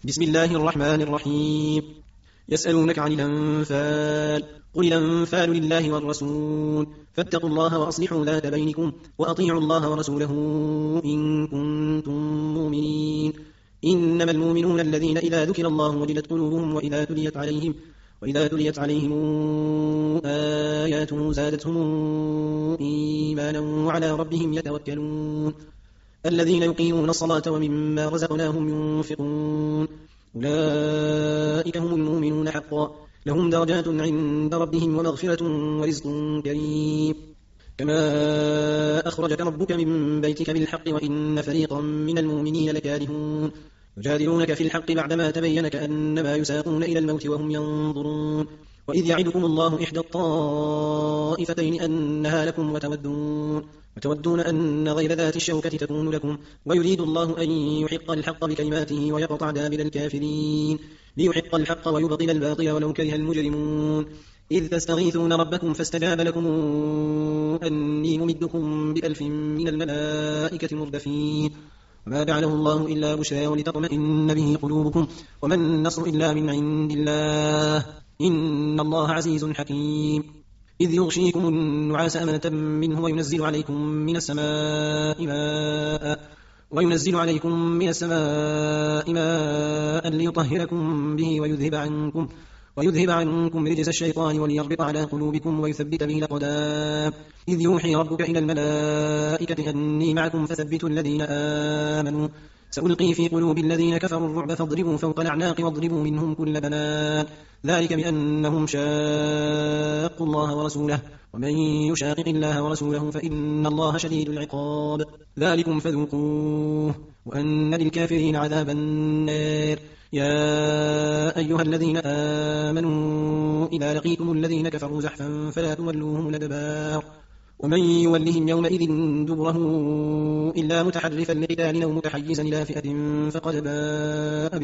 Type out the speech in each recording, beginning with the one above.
بسم الله الرحمن الرحيم. يسألونك عن الأنفال، قل الأنفال لله والرسول، فاتقوا الله وأصلحوا ذات بينكم، وأطيعوا الله ورسوله إن كنتم مؤمنين. إنما المؤمنون الذين إذا ذكر الله وجلت قلوبهم وإذا تليت عليهم آياته زادتهم إيمانا وعلى ربهم يتوكلون. الذين يقيمون الصلاة ومما رزقناهم ينفقون، أولئك هم المؤمنون حقا، لهم درجات عند ربهم ومغفرة ورزق كريم. كما أخرجك ربك من بيتك بالحق وإن فريقا من المؤمنين لكارهون، يجادلونك في الحق بعدما تبين كأنما يساقون إلى الموت وهم ينظرون. وإذ يعدكم الله إحدى الطائفتين أنها لكم وتودون أن غير ذات الشوكة تكون لكم، ويريد الله أن يحق الحق بكلماته ويقطع دابر الكافرين، ليحق الحق ويبطل الباطل ولو كره المجرمون. إذ تستغيثون ربكم فاستجاب لكم أني ممدكم ب1000 من الملائكة مردفين. وما جعله الله إلا بشرى ولتطمئن به قلوبكم، وما النصر إلا من عند الله، إن الله عزيز حكيم. إذ يغشيكم النعاس أمنة منه وينزل عليكم من السماء ماء ليطهركم به ويذهب عنكم رجس الشيطان وليربط على قلوبكم ويثبت به الأقدام. إذ يوحي ربك إلى الملائكة أني معكم فثبتوا الذين آمنوا، سألقي في قلوب الذين كفروا الرعب فاضربوا فوق الأعناق واضربوا منهم كل بنان، ذلك بأنهم شاقوا الله ورسوله، ومن يشاقق الله ورسوله فإن الله شديد العقاب. ذلكم فذوقوه وأن للكافرين عذاب النار. يا أيها الذين آمنوا إذا لقيتم الذين كفروا زحفا فلا تولوهم الأدبار، ومن يولهم يومئذ دبره إلا متحرفا لقتال أو متحيزا إلى فئة فقد باء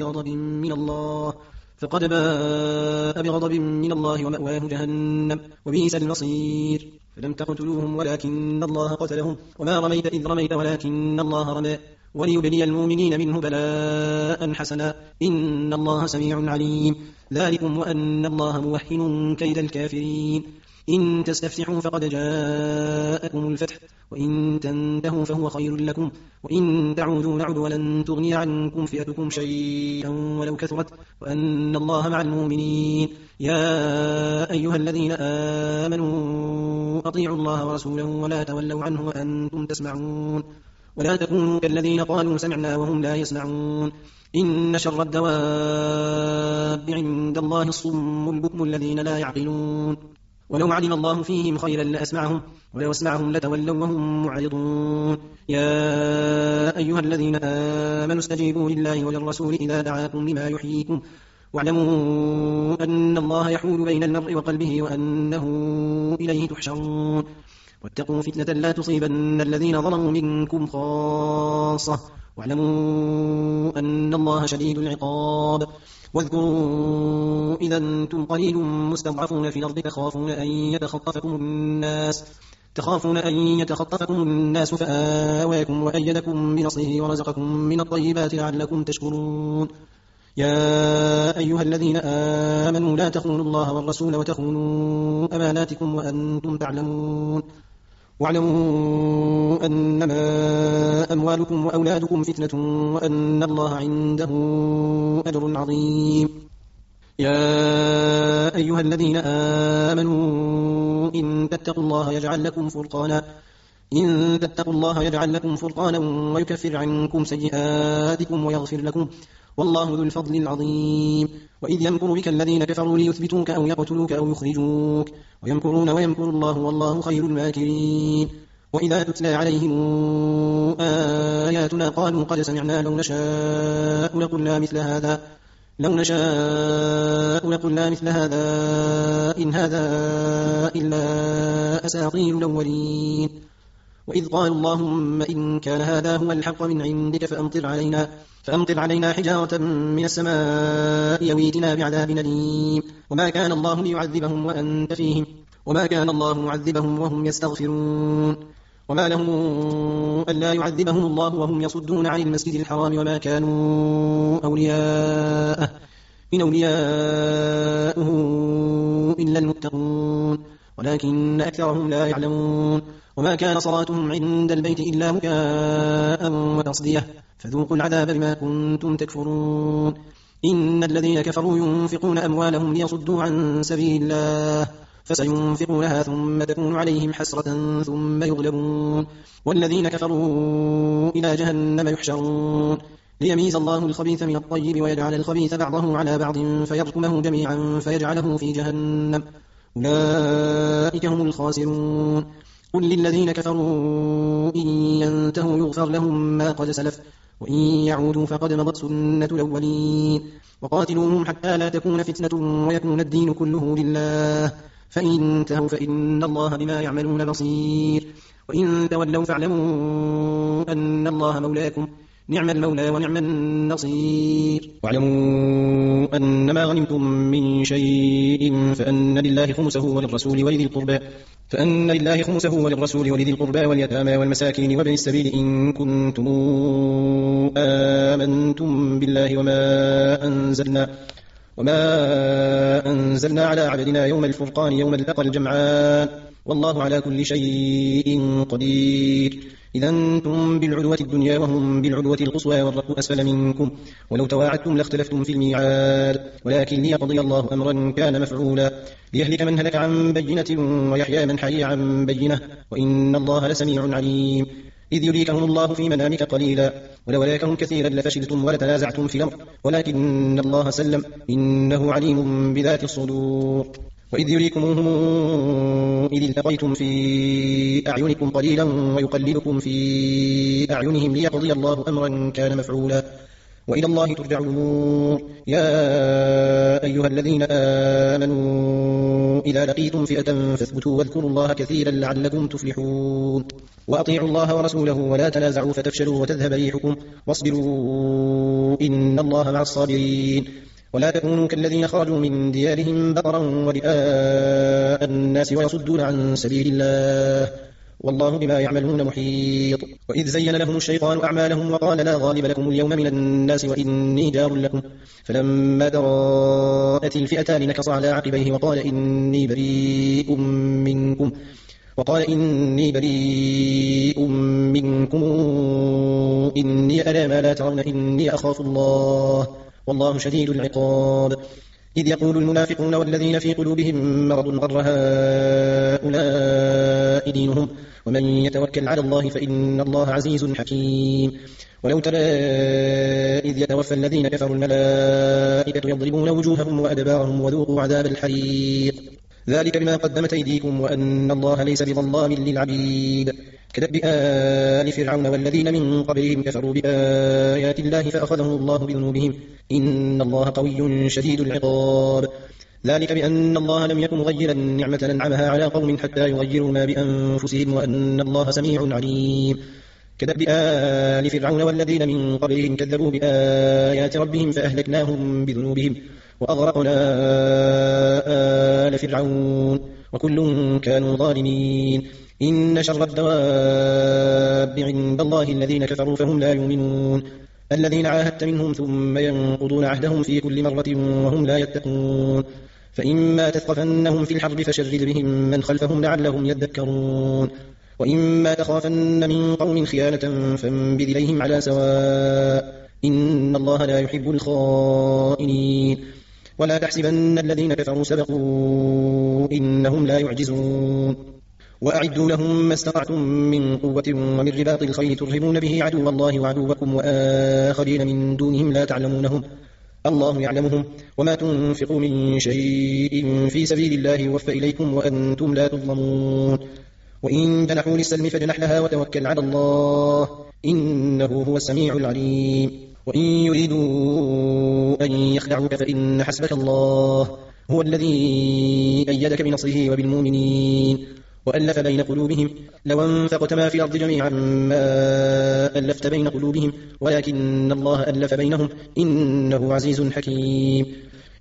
بغضب من الله ومأواه جهنم وبئس المصير. فلم تقتلوهم ولكن الله قتلهم وما رميت إذ رميت ولكن الله رمى، وليبلي المؤمنين منه بلاء حسنا، إن الله سميع عليم. ذلكم وأن الله موهن كيد الكافرين. إن تستفتحوا فقد جاءكم الفتح، وإن تنتهوا فهو خير لكم، وإن تعودوا نعد ولن تغني عنكم فئتكم شيئا ولو كثرت، وأن الله مع المؤمنين. يا أيها الذين آمنوا أطيعوا الله ورسوله ولا تولوا عنه وأنتم تسمعون، ولا تكونوا كالذين قالوا سمعنا وهم لا يسمعون. إن شر الدواب عند الله الصم البكم الذين لا يعقلون، ولو علم الله فيهم خيرا لأسمعهم ولو أسمعهم لتولوا وهم معرضون. يا أيها الذين آمنوا استجيبوا لله وللرسول إذا دعاكم لما يحييكم، واعلموا أن الله يحول بين المرء وقلبه وأنه إليه تحشرون. واتقوا فتنة لا تصيبن الذين ظلموا منكم خاصة، واعلموا أن الله شديد العقاب. واذكروا إذا أنتم قليل مستضعفون في الأرض تخافون أن يتخطفكم الناس فآواكم وأيدكم بنصره ورزقكم من الطيبات لعلكم تشكرون. يا أيها الذين آمنوا لا تخونوا الله والرسول وتخونوا أماناتكم وأنتم تعلمون، واعلموا أنما أموالكم وأولادكم فتنة وأن الله عنده أجر عظيم. يا أيها الذين آمنوا إن تتقوا الله يجعل لكم فرقانا ويكفر عنكم سيئاتكم ويغفر لكم، والله ذو الفضل العظيم. وإذ يمكر بك الذين كفروا ليثبتوك أو يقتلوك أو يخرجوك، ويمكرون ويمكر الله والله خير الماكرين. وإذا تتلى عليهم آياتنا قالوا قد سمعنا لو نشاء لقلنا مثل هذا إن هذا إلا أساطير الأولين. وإذ قالوا اللهم إن كان هذا هو الحق من عندك فأمطر علينا حجارة من السماء يويتنا بعذاب أليم، وما كان الله ليعذبهم وأنت فيهم وما كان الله معذبهم وهم يستغفرون. وما لهم ألا يعذبهم الله وهم يصدون عن المسجد الحرام وما كانوا أولياءه إن أولياءه إلا المتقون ولكن أكثرهم لا يعلمون وما كان صلاتهم عند البيت إلا مكاء وتصدية فذوقوا العذاب بما كنتم تكفرون إن الذين كفروا ينفقون أموالهم ليصدوا عن سبيل الله فسينفقونها ثم تكون عليهم حسرة ثم يغلبون والذين كفروا إلى جهنم يحشرون ليميز الله الخبيث من الطيب ويجعل الخبيث بعضه على بعض فيركمه جميعا فيجعله في جهنم أولئك هم الخاسرون قل للذين كفروا إن ينتهوا يغفر لهم ما قد سلف وإن يعودوا فقد مضت سنة الأولين وقاتلوهم حتى لا تكون فتنة ويكون الدين كله لله فإن انتهوا فإن الله بما يعملون بصير وإن تولوا فاعلموا أن الله مولاكم نعم المولى ونعم النصير واعلموا أنما غنمتم من شيء فأن لله خمسه وللرسول ولذي القربى واليتامى والمساكين وابن السبيل إن كنتم آمنتم بالله وما أنزلنا على عبدنا يوم الفرقان يوم التقى الجمعان والله على كل شيء قدير إذا أنتم بالعدوة الدنيا وهم بالعدوة القصوى والركب أسفل منكم ولو تواعدتم لاختلفتم في الميعاد ولكن ليقضي الله أمرا كان مفعولا ليهلك من هلك عن بينة ويحيى من حي عن بينة وإن الله لسميع عليم إذ يريكهم الله في منامك قليلا ولولاكهم كثيرا لفشلتم ولتنازعتم في الأمر ولكن الله سلم إنه عليم بذات الصدور وإذ يريكموهم إذ التقيتم في أعينكم قليلا ويقللكم في أعينهم ليقضي الله أمرا كان مفعولا وإلى الله ترجع الأمور يا أيها الذين آمنوا إذا لقيتم فئة فاثبتوا واذكروا الله كثيرا لعلكم تفلحون وأطيعوا الله ورسوله ولا تنازعوا فتفشلوا وتذهب ريحكم واصبروا إن الله مع الصابرين ولا تكونوا كالذين خرجوا من ديارهم بطرا ورئاء الناس ويصدون عن سبيل الله والله بما يعملون محيط وإذ زين لهم الشيطان أعمالهم وقال لا غالب لكم اليوم من الناس وإني جار لكم فلما تراءت الفئتان نكص على عقبيه وقال إني بريء منكم إني أرى ما لا ترون إني أخاف الله والله شديد العقاب إذ يقول المنافقون والذين في قلوبهم مرض غر هؤلاء دينهم ومن يتوكل على الله فإن الله عزيز حكيم ولو ترى إذ يتوفى الذين كفروا الملائكة يضربون وجوههم وأدبارهم وذوقوا عذاب الحريق ذلك بما قدمت أيديكم وأن الله ليس بظلام للعبيد كدأب آل فرعون والذين من قبلهم كفروا بآيات الله فأخذهم الله بذنوبهم إن الله قوي شديد العقاب ذلك بأن الله لم يكن مغيرا نعمة أنعمها على قوم حتى يغيروا ما بأنفسهم وأن الله سميع عليم كدأب آل فرعون والذين من قبلهم كذبوا بآيات ربهم فأهلكناهم بذنوبهم وأغرقنا آل فرعون وكل كانوا ظالمين إن شر الدواب عند الله الذين كفروا فهم لا يؤمنون الذين عاهدت منهم ثم ينقضون عهدهم في كل مرة وهم لا يتقون فإما تثقفنهم في الحرب فشرد بهم من خلفهم لعلهم يذكرون وإما تخافن من قوم خيانة فانبذ إليهم على سواء إن الله لا يحب الخائنين ولا تحسبن الذين كفروا سبقوا إنهم لا يعجزون وأعدوا لهم ما استطعتم من قوة ومن رباط الخيل ترهبون به عدو الله وعدوكم وآخرين من دونهم لا تعلمونهم الله يعلمهم وما تنفقوا من شيء في سبيل الله يوفى إليكم وأنتم لا تظلمون وإن جنحوا للسلم فاجنح لها وتوكل على الله إنه هو السميع العليم وإن يريدوا أن يخدعوك فإن حسبك الله هو الذي أيدك بنصره وبالمؤمنين وألف بين قلوبهم لو أنفقت ما في الأرض جميعا ما ألفت بين قلوبهم ولكن الله ألف بينهم إنه عزيز حكيم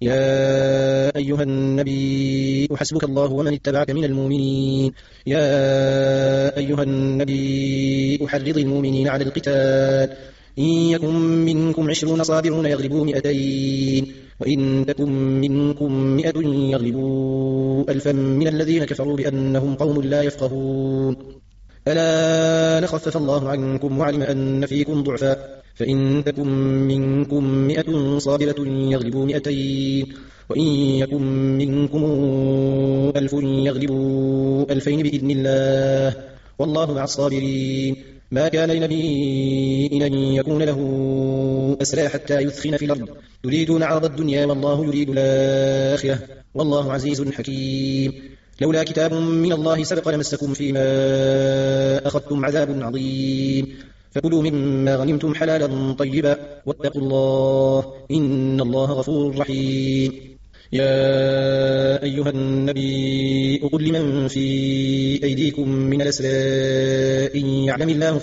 يا أيها النبي حسبك الله ومن اتبعك من المؤمنين يا أيها النبي أحرض المؤمنين على القتال إن يكن منكم 20 صابرون يغلبوا 200 وإن تكن منكم 100 يغلبوا 1000 من الذين كفروا بأنهم قوم لا يفقهون ألا نخفف الله عنكم وعلم أن فيكم ضعفا فإن تكن منكم 100 صابرة يغلبوا 200 وإن يكن منكم 1000 يغلبوا 2000 بإذن الله والله مع الصابرين ما كان لنبي أن يكون له أسرى حتى يثخن في الأرض تريدون عرض الدنيا والله يريد الآخرة والله عزيز حكيم لولا كتاب من الله سبق لمسكم فيما أخذتم عذاب عظيم فكلوا مما غنمتم حلالا طيبا واتقوا الله إن الله غفور رحيم يا أيها النبي قل لمن في أيديكم من الأسرى إن يعلم الله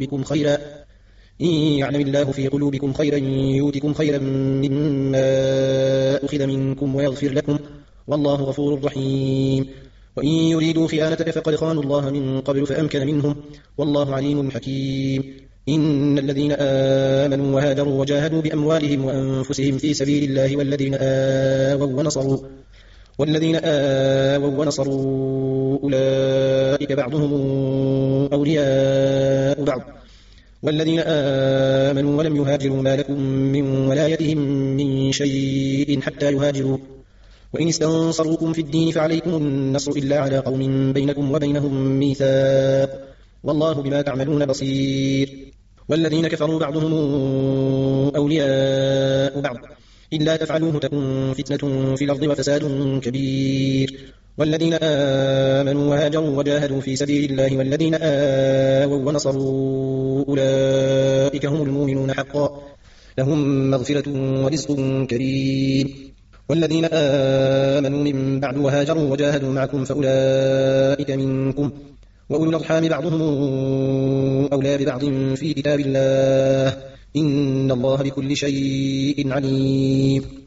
في قلوبكم خيرا يؤتكم خيرا مما أخذ منكم ويغفر لكم والله غفور رحيم وإن يريدوا خيانتك فقد خانوا الله من قبل فأمكن منهم والله عليم حكيم إن الذين آمنوا وهاجروا وجاهدوا بأموالهم وأنفسهم في سبيل الله والذين آووا ونصروا أولئك بعضهم أولياء بعض والذين آمنوا ولم يهاجروا ما لكم من ولايتهم من شيء حتى يهاجروا وإن استنصروكم في الدين فعليكم النصر إلا على قوم بينكم وبينهم ميثاق والله بما تعملون بصير والذين كفروا بعضهم أولياء بعض إلا تفعلوه تكن فتنة في الأرض وفساد كبير والذين آمنوا وهاجروا وجاهدوا في سبيل الله والذين آووا ونصروا أولئك هم المؤمنون حقا لهم مغفرة ورزق كريم والذين آمنوا من بعد وهاجروا وجاهدوا معكم فأولئك منكم وأولو الأرحام بعضهم أولى ببعض في كتاب الله إن الله بكل شيء عليم